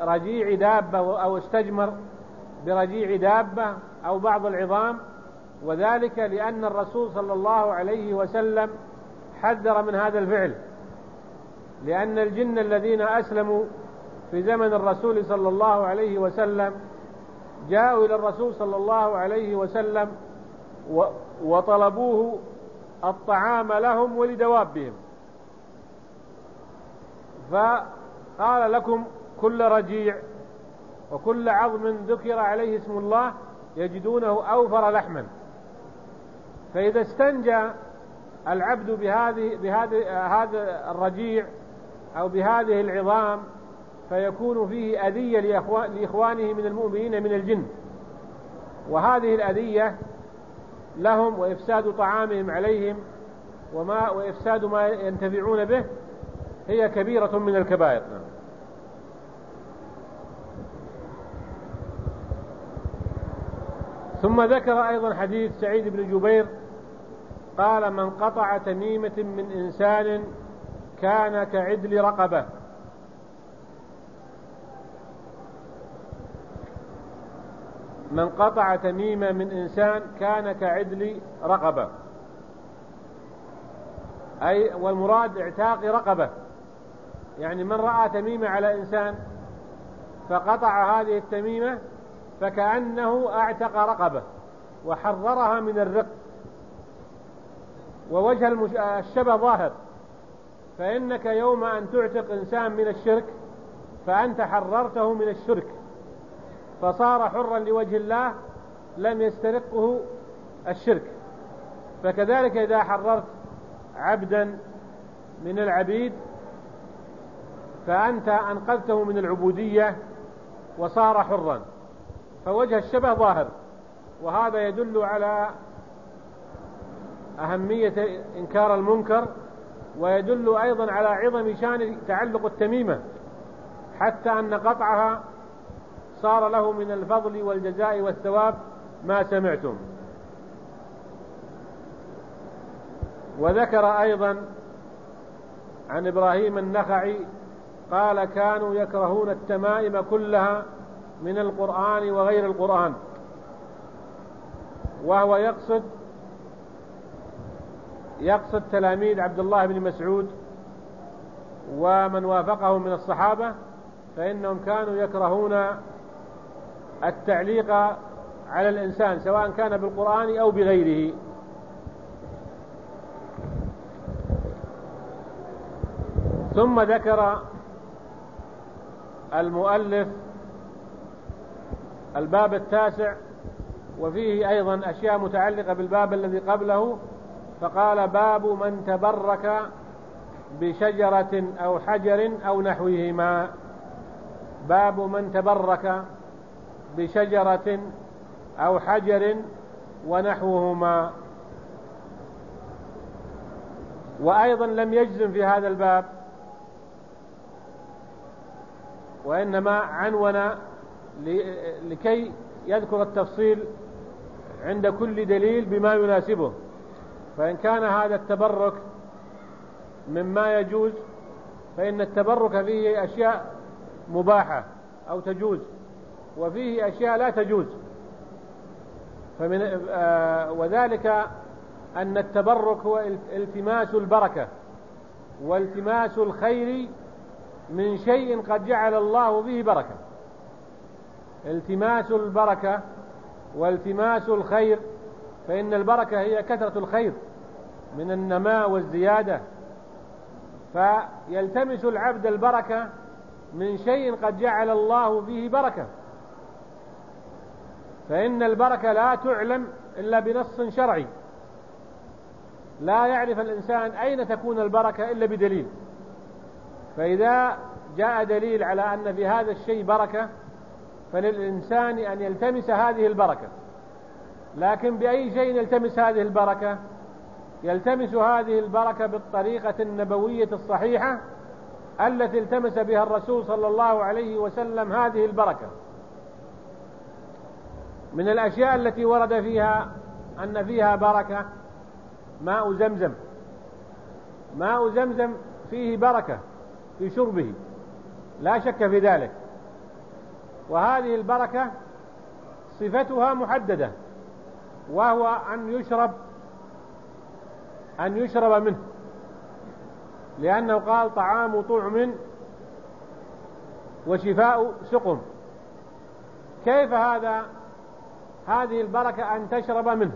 برجيع دابة أو استجمر برجيع دابة أو بعض العظام، وذلك لأن الرسول صلى الله عليه وسلم حذر من هذا الفعل، لأن الجن الذين أسلموا في زمن الرسول صلى الله عليه وسلم جاءوا إلى الرسول صلى الله عليه وسلم وطلبوه الطعام لهم ولدوابهم، فقال لكم كل رجيع وكل عظم ذكر عليه اسم الله يجدونه أوفر لحما. فإذا استنجى العبد هذا الرجيع أو بهذه العظام فيكون فيه أذية لإخوانه من المؤمنين من الجن، وهذه الأذية لهم وإفساد طعامهم عليهم وإفساد ما ينتفعون به هي كبيرة من الكبائر. ثم ذكر أيضا حديث سعيد بن جبير قال: من قطع تميمة من إنسان كان كعدل رقبة. من قطع تميمة من إنسان كان كعدل رقبة، أي والمراد اعتاق رقبة، يعني من رأى تميمة على إنسان فقطع هذه التميمة فكأنه اعتق رقبة وحررها من الرق. ووجه الشبه ظاهر، فإنك يوم أن تعتق إنسان من الشرك فأنت حررته من الشرك فصار حرا لوجه الله لم يسترقه الشرك. فكذلك إذا حررت عبدا من العبيد فأنت أنقذته من العبودية وصار حرا، فوجه الشبه ظاهر، وهذا يدل على أهمية إنكار المنكر، ويدل أيضا على عظم شان تعلق التميمة، حتى أن قطعها صار له من الفضل والجزاء والثواب ما سمعتم. وذكر أيضا عن إبراهيم النخعي قال: كانوا يكرهون التمائم كلها من القرآن وغير القرآن، وهو يقصد تلاميذ عبد الله بن مسعود ومن وافقه من الصحابة، فإنهم كانوا يكرهون التعليق على الإنسان سواء كان بالقرآن أو بغيره. ثم ذكر المؤلف الباب التاسع، وفيه أيضا أشياء متعلقة بالباب الذي قبله، فقال: باب من تبرك بشجرة أو حجر أو نحوهما. باب من تبرك بشجرة أو حجر ونحوهما. وأيضا لم يجزم في هذا الباب، وإنما عنون لكي يذكر التفصيل عند كل دليل بما يناسبه. فإن كان هذا التبرك مما يجوز فإن التبرك فيه أشياء مباحة أو تجوز، وفيه أشياء لا تجوز. وذلك أن التبرك هو التماس البركة والتماس الخير من شيء قد جعل الله به بركة. التماس البركة والتماس الخير، فإن البركة هي كثرة الخير من النماء والزيادة، فيلتمس العبد البركة من شيء قد جعل الله به بركة. فإن البركة لا تعلم إلا بنص شرعي، لا يعرف الإنسان أين تكون البركة إلا بدليل. فإذا جاء دليل على أن في هذا الشيء بركة فللإنسان أن يلتمس هذه البركة. لكن بأي شيء يلتمس هذه البركة؟ يلتمس هذه البركة بالطريقة النبوية الصحيحة التي التمس بها الرسول صلى الله عليه وسلم هذه البركة. من الأشياء التي ورد فيها أن فيها بركة ماء زمزم. ماء زمزم فيه بركة في شربه، لا شك في ذلك، وهذه البركة صفتها محددة، وهو أن يشرب منه، لأنه قال طعام طعم وشفاء سقم. كيف هذه البركة أن تشرب منه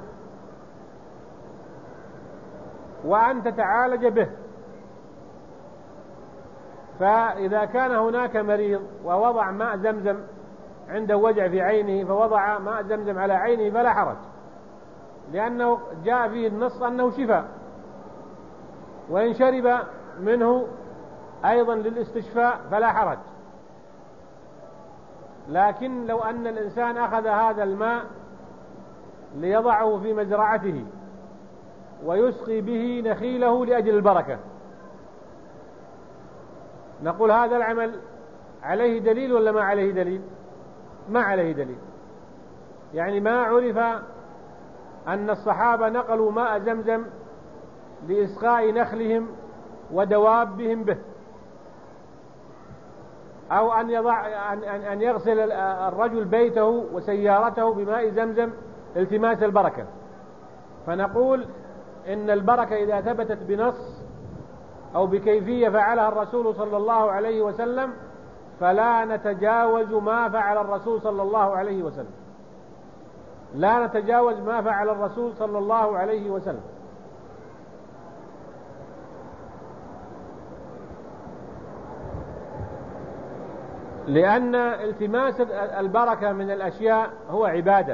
وأن تتعالج به؟ فإذا كان هناك مريض ووضع ماء زمزم عنده وجع في عينه فوضع ماء زمزم على عينه فلا حرج، لأنه جاء فيه النص أنه شفاء، وإن شرب منه أيضا للاستشفاء فلا حرج. لكن لو أن الإنسان أخذ هذا الماء ليضعه في مزرعته ويسقي به نخيله لأجل البركة، نقول هذا العمل عليه دليل ولا ما عليه دليل؟ ما عليه دليل. يعني ما عرف أن الصحابة نقلوا ماء زمزم لإسقاء نخلهم ودوابهم به، أو أن يغسل الرجل بيته وسيارته بماء زمزم التماس البركة. فنقول إن البركة إذا ثبتت بنص أو بكيفية فعلها الرسول صلى الله عليه وسلم فلا نتجاوز ما فعل الرسول صلى الله عليه وسلم، لا نتجاوز ما فعل الرسول صلى الله عليه وسلم. لأن التماس البركة من الأشياء هو عبادة،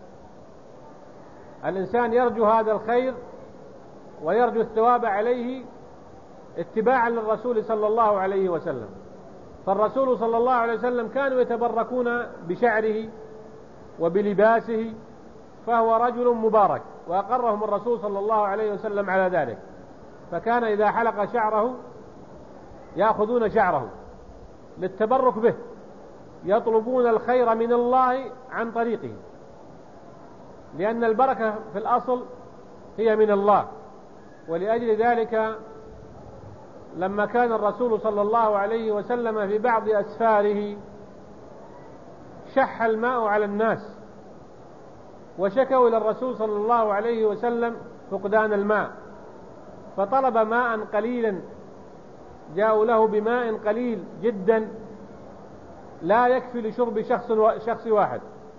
الإنسان يرجو هذا الخير ويرجو الثواب عليه اتباعا للرسول صلى الله عليه وسلم. فالرسول صلى الله عليه وسلم كانوا يتبركون بشعره وبلباسه، فهو رجل مبارك، وأقرهم الرسول صلى الله عليه وسلم على ذلك. فكان إذا حلق شعره يأخذون شعره للتبرك به، يطلبون الخير من الله عن طريقه، لأن البركة في الأصل هي من الله. ولأجل ذلك لما كان الرسول صلى الله عليه وسلم في بعض أسفاره شح الماء على الناس وشكوا إلى الرسول صلى الله عليه وسلم فقدان الماء، فطلب ماء قليلا، جاءوا له بماء قليل جدا لا يكفي لشرب شخص واحد.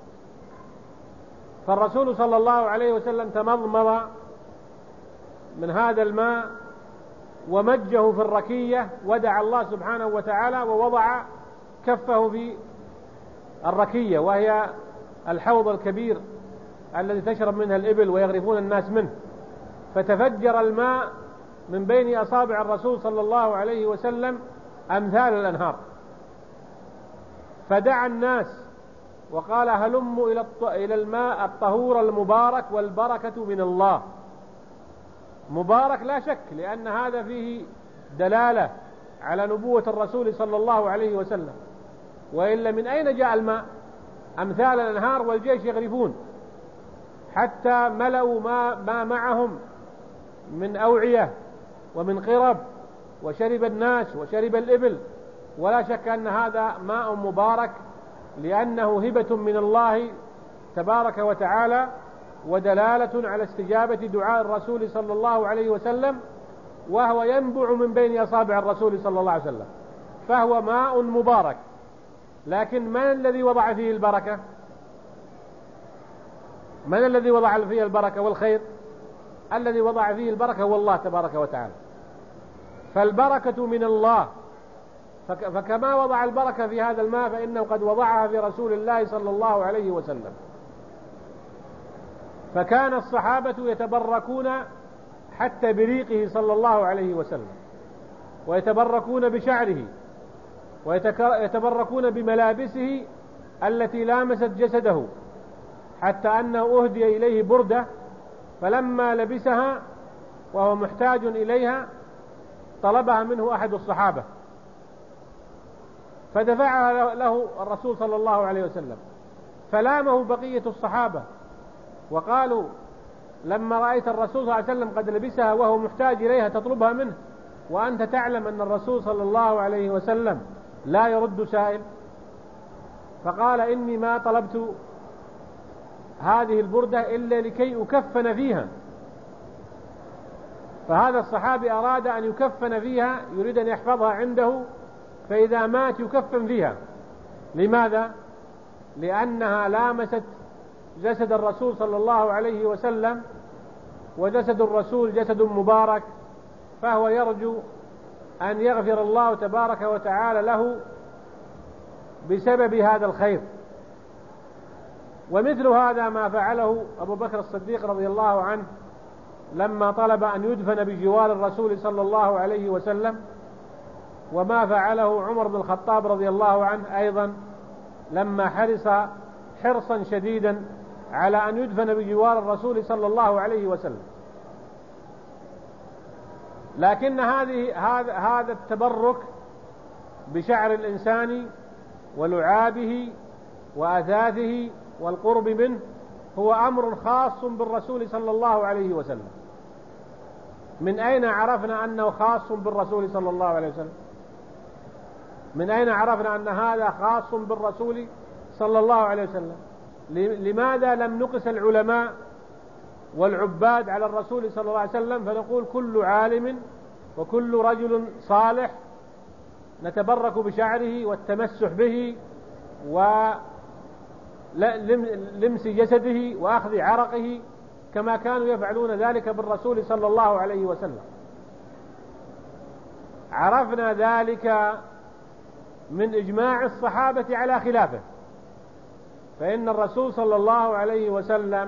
فالرسول صلى الله عليه وسلم تمضمض من هذا الماء ومجه في الركية ودعا الله سبحانه وتعالى، ووضع كفه في الركية وهي الحوض الكبير الذي تشرب منها الإبل ويغرفون الناس منه، فتفجر الماء من بين أصابع الرسول صلى الله عليه وسلم أمثال الأنهار. فدعا الناس وقال هلموا إلى الماء الطهور المبارك والبركة من الله. مبارك لا شك، لأن هذا فيه دلالة على نبوة الرسول صلى الله عليه وسلم، وإلا من أين جاء الماء؟ أمثال الأنهار والجيش يغرفون، حتى ملأوا ما معهم من أوعية ومن قرب، وشرب الناس وشرب الإبل. ولا شك أن هذا ماء مبارك، لأنه هبة من الله تبارك وتعالى، ودلالة على استجابة دعاء الرسول صلى الله عليه وسلم، وهو ينبع من بين أصابع الرسول صلى الله عليه وسلم، فهو ماء مبارك. لكن من الذي وضع فيه البركة؟ من الذي وضع فيه البركة والخير؟ الذي وضع فيه البركة هو الله تبارك وتعالى. فالبركة من الله، فكما وضع البركة في هذا الماء فإنه قد وضعها في رسول الله صلى الله عليه وسلم. فكان الصحابة يتبركون حتى بريقه صلى الله عليه وسلم، ويتبركون بشعره، ويتبركون بملابسه التي لامست جسده، حتى أنه أهدي إليه بردة، فلما لبسها وهو محتاج إليها طلبها منه أحد الصحابة فدفعها له الرسول صلى الله عليه وسلم، فلامه بقية الصحابة وقالوا لما رأيت الرسول صلى الله عليه وسلم قد لبسها وهو محتاج إليها تطلبها منه، وأنت تعلم أن الرسول صلى الله عليه وسلم لا يرد سائل. فقال إني ما طلبت هذه البردة إلا لكي أكفن فيها. فهذا الصحابي أراد أن يكفن فيها، يريد أن يحفظها عنده، فإذا مات يكفن فيها. لماذا؟ لأنها لامست جسد الرسول صلى الله عليه وسلم، وجسد الرسول جسد مبارك، فهو يرجو أن يغفر الله تبارك وتعالى له بسبب هذا الخير. ومثل هذا ما فعله أبو بكر الصديق رضي الله عنه لما طلب أن يدفن بجوار الرسول صلى الله عليه وسلم، وما فعله عمر بن الخطاب رضي الله عنه أيضا لما حرص حرصا شديدا على أن يدفن بجوار الرسول صلى الله عليه وسلم. لكن هذا التبرك بشعر الإنسان ولعابه وأثاثه والقرب منه هو أمر خاص بالرسول صلى الله عليه وسلم. من أين عرفنا أنه خاص بالرسول صلى الله عليه وسلم؟ من أين عرفنا أن هذا خاص بالرسول صلى الله عليه وسلم؟ لماذا لم نقس العلماء والعباد على الرسول صلى الله عليه وسلم فنقول كل عالم وكل رجل صالح نتبرك بشعره والتمسح به ولمس جسده وأخذ عرقه كما كانوا يفعلون ذلك بالرسول صلى الله عليه وسلم؟ عرفنا ذلك من إجماع الصحابة على خلافه. فإن الرسول صلى الله عليه وسلم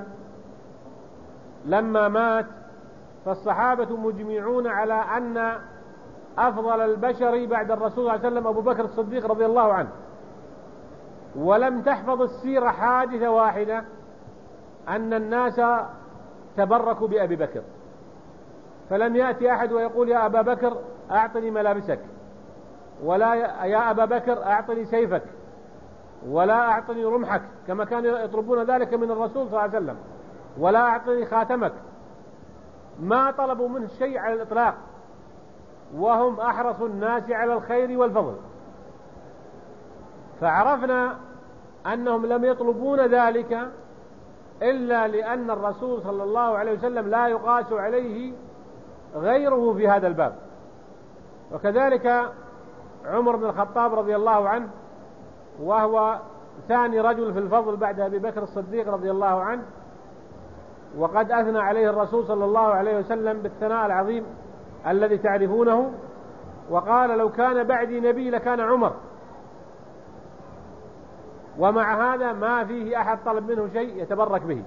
لما مات فالصحابة مجمعون على أن أفضل البشر بعد الرسول صلى الله عليه وسلم أبو بكر الصديق رضي الله عنه. ولم تحفظ السيرة حادثة واحدة أن الناس تبركوا بأبي بكر، فلم يأتي أحد ويقول يا أبا بكر أعطني ملابسك، ولا يا أبا بكر أعطني سيفك، ولا أعطني رمحك كما كانوا يطلبون ذلك من الرسول صلى الله عليه وسلم، ولا أعطني خاتمك. ما طلبوا منه شيء على الإطلاق، وهم أحرص الناس على الخير والفضل. فعرفنا أنهم لم يطلبون ذلك إلا لأن الرسول صلى الله عليه وسلم لا يقاس عليه غيره في هذا الباب. وكذلك عمر بن الخطاب رضي الله عنه، وهو ثاني رجل في الفضل بعد أبي بكر الصديق رضي الله عنه، وقد أثنى عليه الرسول صلى الله عليه وسلم بالثناء العظيم الذي تعرفونه، وقال لو كان بعدي نبي لكان عمر. ومع هذا ما فيه أحد طلب منه شيء يتبرك به.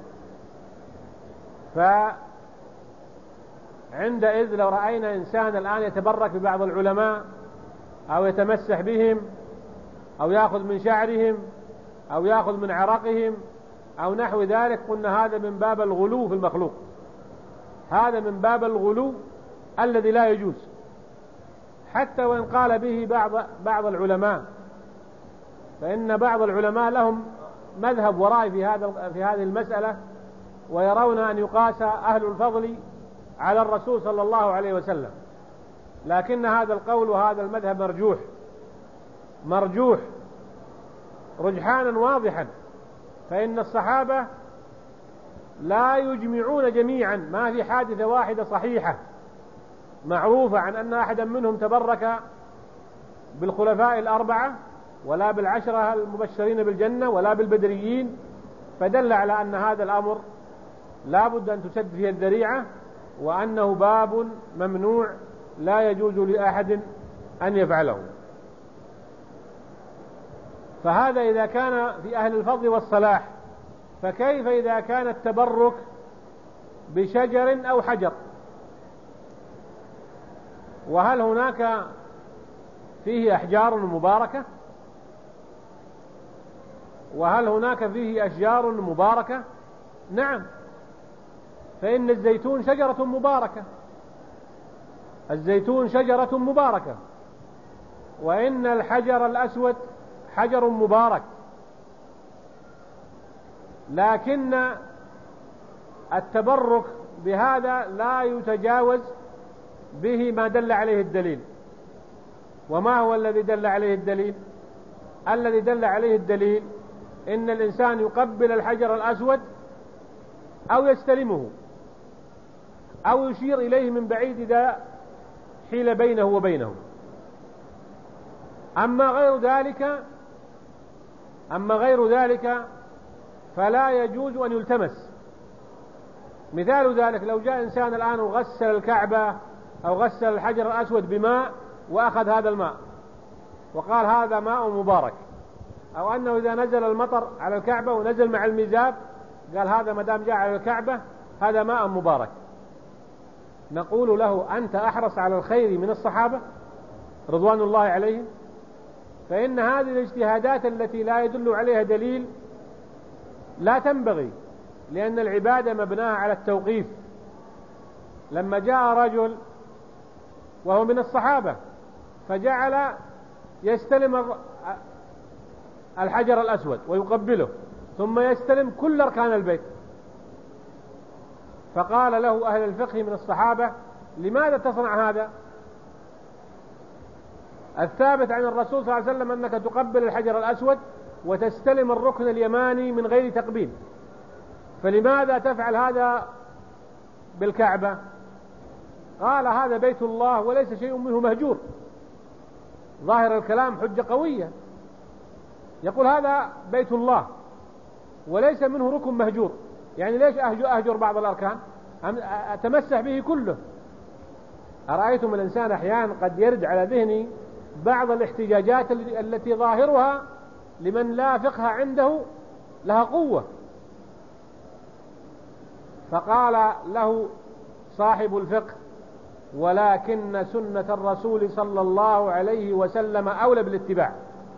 فعندئذ لو رأينا إنسان الآن يتبرك ببعض العلماء أو يتمسح بهم أو يأخذ من شعرهم أو يأخذ من عرقهم أو نحو ذلك، قلنا هذا من باب الغلو في المخلوق، هذا من باب الغلو الذي لا يجوز، حتى وإن قال به بعض العلماء. فإن بعض العلماء لهم مذهب ورائي في هذه المسألة، ويرون أن يقاس أهل الفضل على الرسول صلى الله عليه وسلم. لكن هذا القول وهذا المذهب مرجوح رجحانا واضحا. فإن الصحابة لا يجمعون جميعا، ما في حادثة واحدة صحيحة معروفة عن أن أحدا منهم تبرك بالخلفاء الأربعة، ولا بالعشرة المبشرين بالجنة، ولا بالبدريين، فدل على أن هذا الأمر لا بد أن تسد فيه الذريعة، وأنه باب ممنوع لا يجوز لأحد أن يفعله. فهذا إذا كان في أهل الفضل والصلاح، فكيف إذا كان التبرك بشجر أو حجر؟ وهل هناك فيه أحجار مباركة؟ وهل هناك فيه أشجار مباركة؟ نعم، فإن الزيتون شجرة مباركة، الزيتون شجرة مباركة، وإن الحجر الأسود حجر مبارك. لكن التبرك بهذا لا يتجاوز به ما دل عليه الدليل. وما هو الذي دل عليه الدليل؟ الذي دل عليه الدليل إن الإنسان يقبل الحجر الأسود أو يستلمه أو يشير إليه من بعيد إذا حيل بينه وبينه. أما غير ذلك فلا يجوز أن يلتمس. مثال ذلك لو جاء إنسان الآن وغسل الكعبة أو غسل الحجر الأسود بماء وأخذ هذا الماء وقال هذا ماء مبارك، أو أنه إذا نزل المطر على الكعبة ونزل مع الميزاب قال هذا مدام جاء على الكعبة هذا ماء مبارك، نقول له أنت أحرص على الخير من الصحابة رضوان الله عليهم؟ فإن هذه الاجتهادات التي لا يدل عليها دليل لا تنبغي، لأن العبادة مبناها على التوقيف. لما جاء رجل وهو من الصحابة فجعل يستلم الحجر الأسود ويقبله ثم يستلم كل أركان البيت، فقال له أهل الفقه من الصحابة لماذا تصنع هذا؟ الثابت عن الرسول صلى الله عليه وسلم أنك تقبل الحجر الأسود وتستلم الركن اليماني من غير تقبيل، فلماذا تفعل هذا بالكعبة؟ قال هذا بيت الله وليس شيء منه مهجور. ظاهر الكلام حجة قوية، يقول هذا بيت الله وليس منه ركن مهجور، يعني ليش أهجر بعض الأركان؟ أتمسح به كله. أرأيتم الإنسان أحيانا قد يرد على ذهني بعض الاحتجاجات التي ظاهرها لمن لا فقه عنده لها قوة. فقال له صاحب الفقه ولكن سنة الرسول صلى الله عليه وسلم أولى بالاتباع،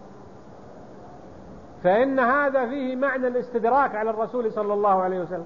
فإن هذا فيه معنى الاستدراك على الرسول صلى الله عليه وسلم.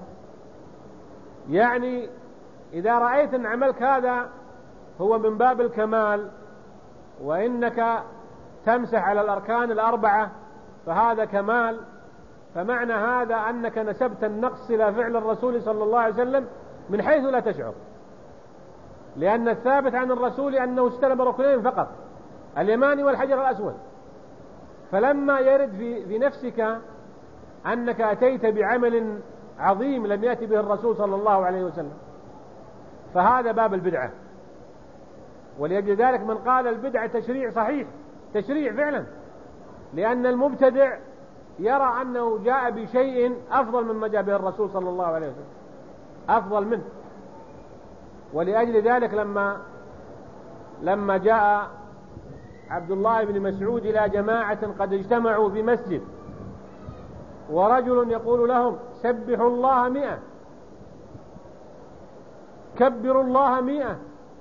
يعني إذا رأيت أن عملك هذا هو من باب الكمال وإنك تمسح على الأركان الأربعة فهذا كمال، فمعنى هذا أنك نسبت النقص إلى فعل الرسول صلى الله عليه وسلم من حيث لا تشعر، لأن الثابت عن الرسول أنه استلم ركنين فقط، اليماني والحجر الأسود. فلما يرد في نفسك أنك أتيت بعمل عظيم لم يأتي به الرسول صلى الله عليه وسلم فهذا باب البدعة. ولأجل ذلك من قال البدعة تشريع صحيح، تشريع فعلا، لأن المبتدع يرى أنه جاء بشيء أفضل مما جاء به الرسول صلى الله عليه وسلم، أفضل منه. ولأجل ذلك لما جاء عبد الله بن مسعود إلى جماعة قد اجتمعوا في مسجد ورجل يقول لهم سبحوا الله 100 كبروا الله 100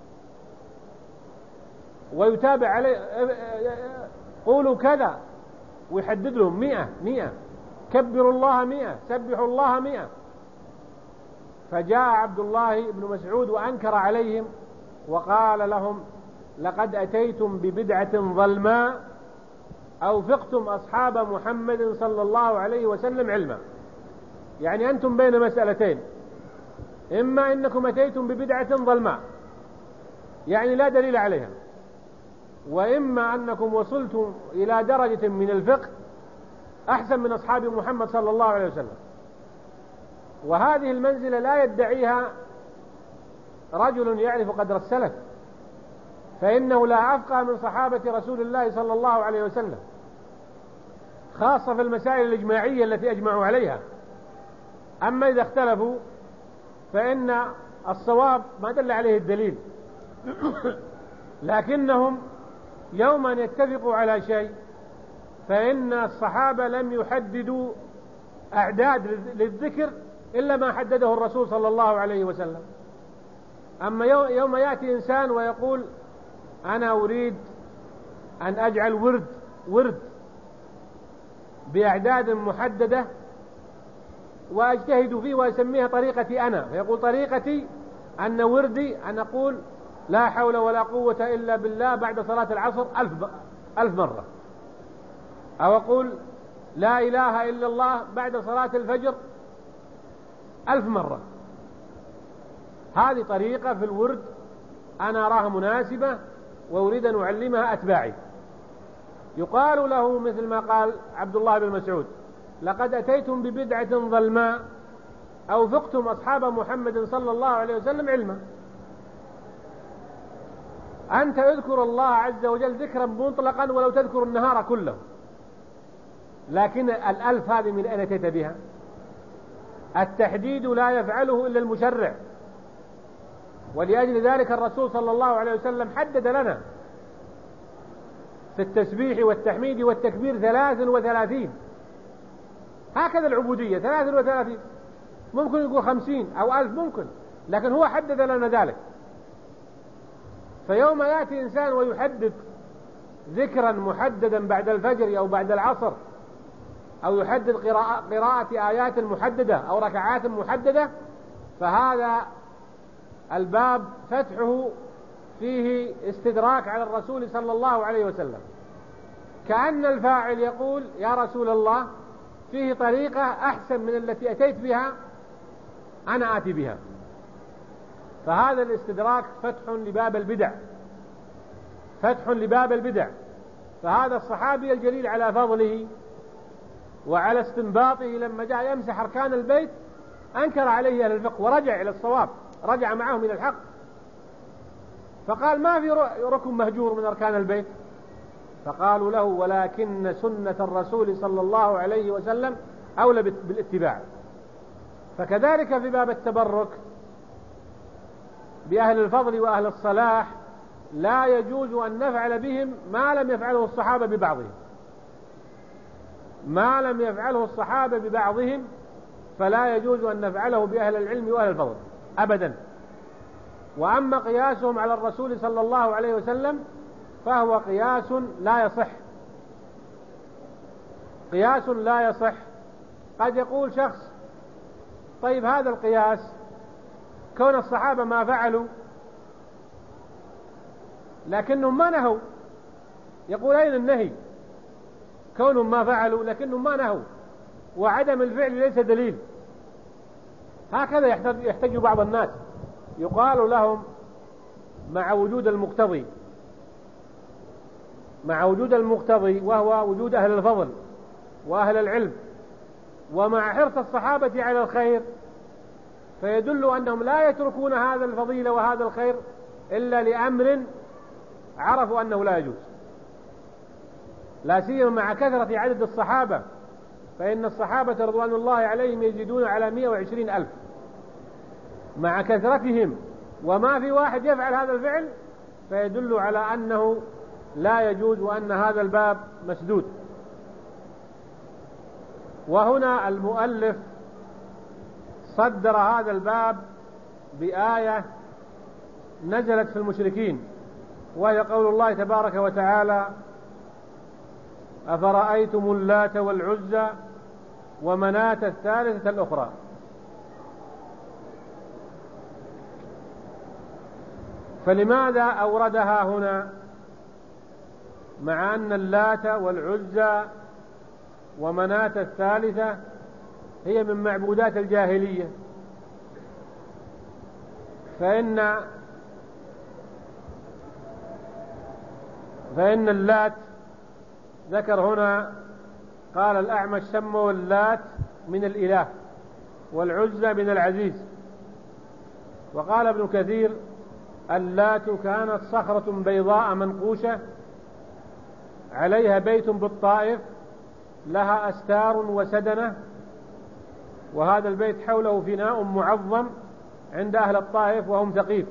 ويتابع عليه قولوا كذا ويحدد لهم 100 كبروا الله 100 سبحوا الله 100. فجاء عبد الله بن مسعود وأنكر عليهم وقال لهم لقد أتيتم ببدعة ظلماء أوفقتم أصحاب محمد صلى الله عليه وسلم علما. يعني أنتم بين مسألتين، إما إنكم أتيتم ببدعة ظلماء يعني لا دليل عليها، وإما أنكم وصلتم إلى درجة من الفقه أحسن من أصحاب محمد صلى الله عليه وسلم. وهذه المنزلة لا يدعيها رجل يعرف قدر السلف، فإنه لا أفقه من صحابة رسول الله صلى الله عليه وسلم، خاصة في المسائل الإجماعية التي أجمعوا عليها. أما إذا اختلفوا فإن الصواب ما دل عليه الدليل لكنهم يوما يتفقوا على شيء، فإن الصحابة لم يحددوا أعداد للذكر إلا ما حدده الرسول صلى الله عليه وسلم. أما يوم يأتي إنسان ويقول أنا أريد أن أجعل ورد بأعداد محددة وأجتهد فيه وأسميها طريقتي أنا، فيقول طريقتي أن وردي أن أقول لا حول ولا قوة إلا بالله بعد صلاة العصر 1000 مرة، أو أقول لا إله إلا الله بعد صلاة الفجر 1000 مرة. هذه طريقة في الورد أنا أراها مناسبة وأريد أن أعلمها أتباعي. يقال له مثل ما قال عبد الله بن مسعود لقد أتيتم ببدعة ظلماء أوفقتم أصحاب محمد صلى الله عليه وسلم علما. أنت اذكر الله عز وجل ذكرا مطلقا ولو تذكر النهار كله، لكن الألف هذه من أين أتيت بها؟ التحديد لا يفعله إلا المشرع، ولأجل ذلك الرسول صلى الله عليه وسلم حدد لنا في التسبيح والتحميد والتكبير 33. هكذا العبودية 33، ممكن يقول 50 أو 1000 ممكن، لكن هو حدد لنا ذلك. فيوم يأتي إنسان ويحدد ذكرا محددا بعد الفجر أو بعد العصر، أو يحدد قراءة آيات محددة أو ركعات محددة، فهذا الباب فتحه فيه استدراك على الرسول صلى الله عليه وسلم، كأن الفاعل يقول يا رسول الله فيه طريقة أحسن من التي أتيت بها أنا آتي بها. فهذا الاستدراك فتح لباب البدع، فتح لباب البدع. فهذا الصحابي الجليل على فضله وعلى استنباطه لما جاء يمسح أركان البيت أنكر عليه أهل الفقه ورجع إلى الصواب، رجع معهم إلى الحق، فقال ما في ركن مهجور من أركان البيت. فقالوا له ولكن سنة الرسول صلى الله عليه وسلم أولى بالاتباع. فكذلك في باب التبرك بأهل الفضل وأهل الصلاح لا يجوز أن نفعل بهم ما لم يفعله الصحابة ببعضهم، ما لم يفعله الصحابة ببعضهم فلا يجوز أن نفعله بأهل العلم وأهل الفضل أبدا. وأما قياسهم على الرسول صلى الله عليه وسلم فهو قياس لا يصح، قياس لا يصح. قد يقول شخص طيب هذا القياس كون الصحابة ما فعلوا لكنهم ما نهوا، يقول أين النهي؟ كونهم ما فعلوا لكنهم ما نهوا، وعدم الفعل ليس دليل. هكذا يحتج بعض الناس، يقال لهم مع وجود المقتضي، مع وجود المقتضي وهو وجود أهل الفضل وأهل العلم، ومع حرص الصحابة على الخير، فيدل أنهم لا يتركون هذا الفضيلة وهذا الخير إلا لأمر عرفوا أنه لا يجوز، لا سيما مع كثرة عدد الصحابة، فإن الصحابة رضوان الله عليهم يزيدون على 120,000 مع كثرتهم، وما في واحد يفعل هذا الفعل، فيدل على أنه لا يجوز وأن هذا الباب مسدود. وهنا المؤلف صدر هذا الباب بآية نزلت في المشركين، وهي قول الله تبارك وتعالى أفرأيتم اللات والعزى ومناة الثالثة الأخرى. فلماذا أوردها هنا مع أن اللات والعزى ومناة الثالثة هي من معبودات الجاهلية؟ فإن اللات ذكر هنا، قال الأعمش سموا اللات من الإله والعزى من العزيز. وقال ابن كثير اللات كانت صخرة بيضاء منقوشة عليها بيت بالطائف لها أستار وسدنة، وهذا البيت حوله فناء معظم عند أهل الطائف وهم ثقيف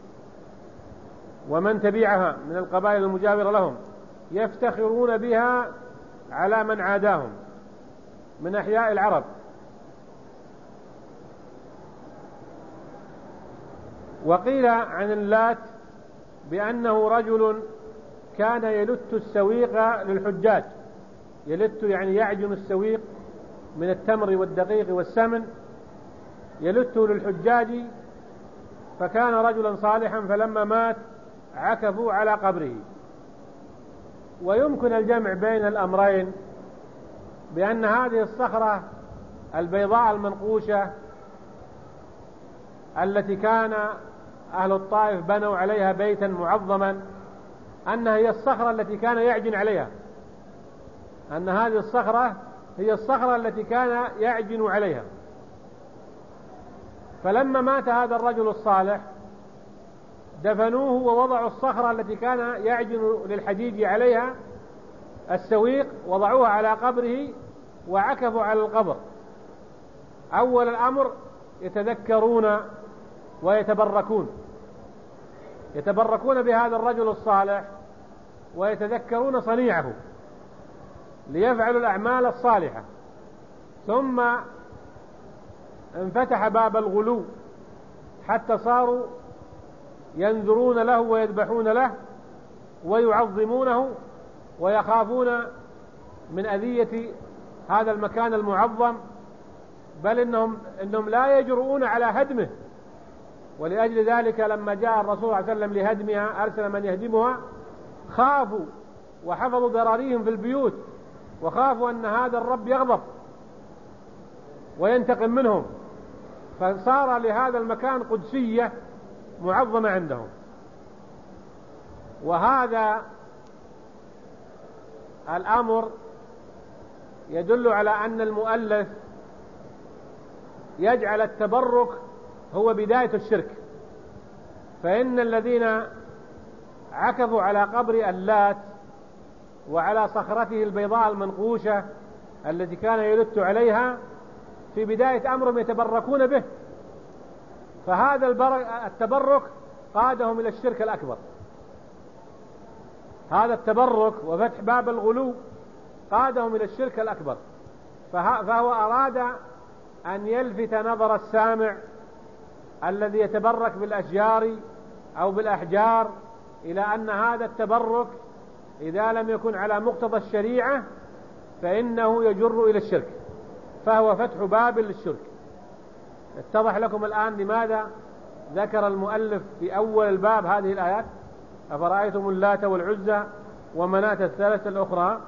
ومن تبعها من القبائل المجاورة لهم، يفتخرون بها على من عاداهم من أحياء العرب. وقيل عن اللات بأنه رجل كان يلت السويق للحجاج، يلت يعني يعجن السويق من التمر والدقيق والسمن، يلته للحجاج، فكان رجلا صالحا فلما مات عكفوا على قبره. ويمكن الجمع بين الأمرين بأن هذه الصخرة البيضاء المنقوشة التي كان أهل الطائف بنوا عليها بيتا معظما أنها هي الصخرة التي كان يعجن عليها، أن هذه الصخرة هي الصخرة التي كان يعجن عليها. فلما مات هذا الرجل الصالح دفنوه ووضعوا الصخرة التي كان يعجن للحجيج عليها السويق، وضعوها على قبره وعكفوا على القبر. أول الأمر يتذكرون يتبركون بهذا الرجل الصالح ويتذكرون صنيعه ليفعلوا الأعمال الصالحة. ثم انفتح باب الغلو حتى صاروا ينذرون له ويذبحون له ويعظمونه ويخافون من أذية هذا المكان المعظم، بل إنهم لا يجرؤون على هدمه. ولأجل ذلك لما جاء الرسول صلى الله عليه وسلم لهدمها أرسل من يهدمها، خافوا وحفظوا ذراريهم في البيوت، وخافوا أن هذا الرب يغضب وينتقم منهم، فصار لهذا المكان قدسية معظمة عندهم. وهذا الأمر يدل على أن المؤلف يجعل التبرك هو بداية الشرك. فإن الذين عكفوا على قبر اللات وعلى صخرته البيضاء المنقوشة التي كان يلت عليها في بداية أمرهم يتبركون به، فهذا التبرك قادهم إلى الشرك الأكبر. هذا التبرك وفتح باب الغلو قادهم إلى الشرك الأكبر. فهو أراد أن يلفت نظر السامع الذي يتبرك بالأشجار أو بالأحجار إلى أن هذا التبرك إذا لم يكن على مقتضى الشريعة فإنه يجر إلى الشرك، فهو فتح باب للشرك. اتضح لكم الآن لماذا ذكر المؤلف في أول الباب هذه الآيات: أفرأيتم اللات والعزى ومناة الثالثة الأخرى.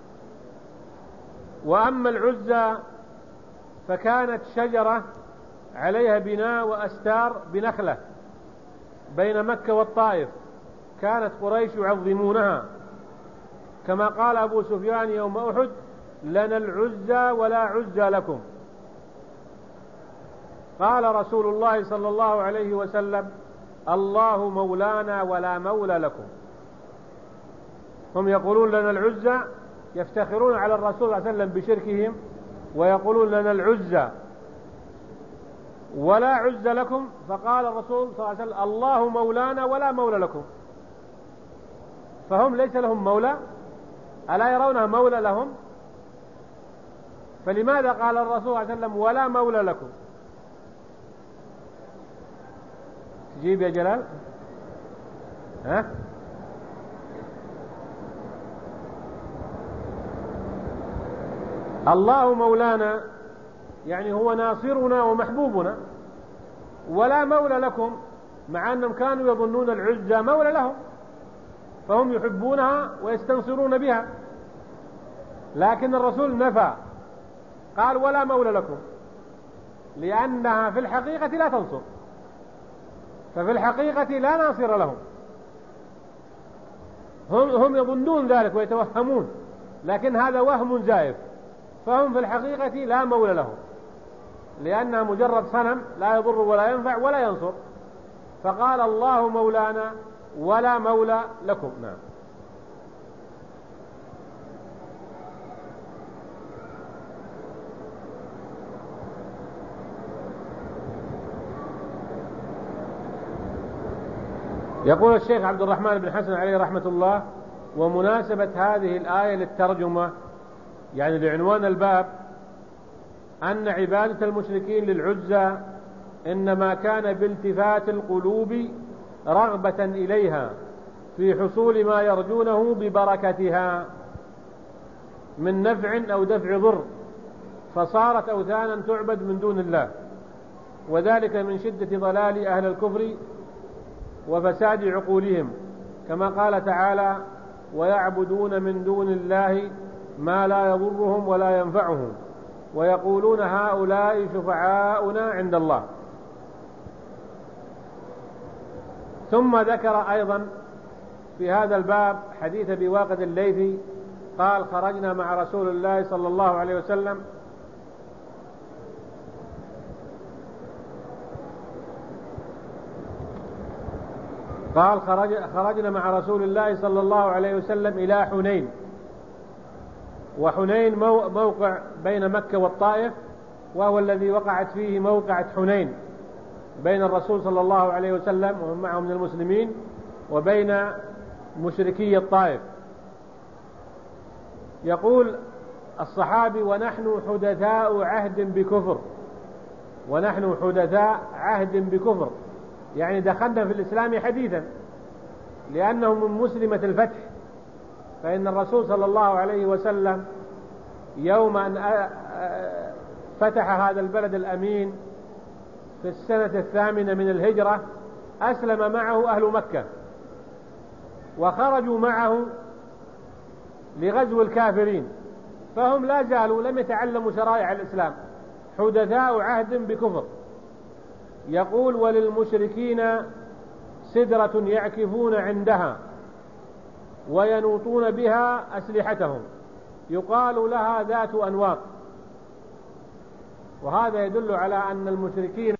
وأما العزى فكانت شجرة عليها بناء وأستار بنخلة بين مكة والطائف، كانت قريش يعظمونها، كما قال أبو سفيان يوم أحد: لنا العزى ولا عزى لكم. قال رسول الله صلى الله عليه وسلم: الله مولانا ولا مولى لكم. هم يقولون لنا العزى، يفتخرون على الرسول صلى الله عليه وسلم بشركهم، ويقولون لنا العزى ولا عزى لكم. فقال الرسول صلى الله عليه وسلم: الله مولانا ولا مولى لكم. فهم ليس لهم مولى، ألا يرونها مولى لهم؟ فلماذا قال الرسول صلى الله عليه وسلم: ولا مولى لكم؟ تجيب يا جلال؟ ها؟ الله مولانا يعني هو ناصرنا ومحبوبنا، ولا مولى لكم، مع أنهم كانوا يظنون العزى مولى لهم، فهم يحبونها ويستنصرون بها. لكن الرسول نفى، قال: ولا مولى لكم، لأنها في الحقيقة لا تنصر، ففي الحقيقة لا ناصر لهم. هم يظنون ذلك ويتوهمون، لكن هذا وهم زائف، فهم في الحقيقة لا مولى لهم، لأنها مجرد صنم لا يضر ولا ينفع ولا ينصر. فقال: الله مولانا ولا مولى لكم. نعم. يقول الشيخ عبد الرحمن بن حسن عليه رحمة الله: ومناسبة هذه الآية للترجمة يعني لعنوان الباب أن عبادة المشركين للعزى إنما كان بالتفات القلوب رغبة إليها في حصول ما يرجونه ببركتها من نفع أو دفع ضر، فصارت أوثانا تعبد من دون الله، وذلك من شدة ضلال أهل الكفر وفساد عقولهم، كما قال تعالى: ويعبدون من دون الله ما لا يضرهم ولا ينفعهم ويقولون هؤلاء شفعاؤنا عند الله. ثم ذكر أيضا في هذا الباب حديث أبي واقد الليثي قال خرجنا مع رسول الله صلى الله عليه وسلم خرجنا مع رسول الله صلى الله عليه وسلم إلى حنين. وحنين موقع بين مكة والطائف، وهو الذي وقعت فيه موقعة حنين بين الرسول صلى الله عليه وسلم ومن معه من المسلمين وبين مشركي الطائف. يقول الصحابي: ونحن حدثاء عهد بكفر، يعني دخلنا في الإسلام حديثا، لأنه من مسلمة الفتح. فإن الرسول صلى الله عليه وسلم يوم أن فتح هذا البلد الأمين في السنة 8 من الهجرة أسلم معه أهل مكة، وخرجوا معه لغزو الكافرين، فهم لا زالوا لم يتعلموا شرائع الإسلام، حدثاء عهد بكفر. يقول: وللمشركين سدرة يعكفون عندها وينوطون بها أسلحتهم، يقال لها ذات أنواط. وهذا يدل على أن المشركين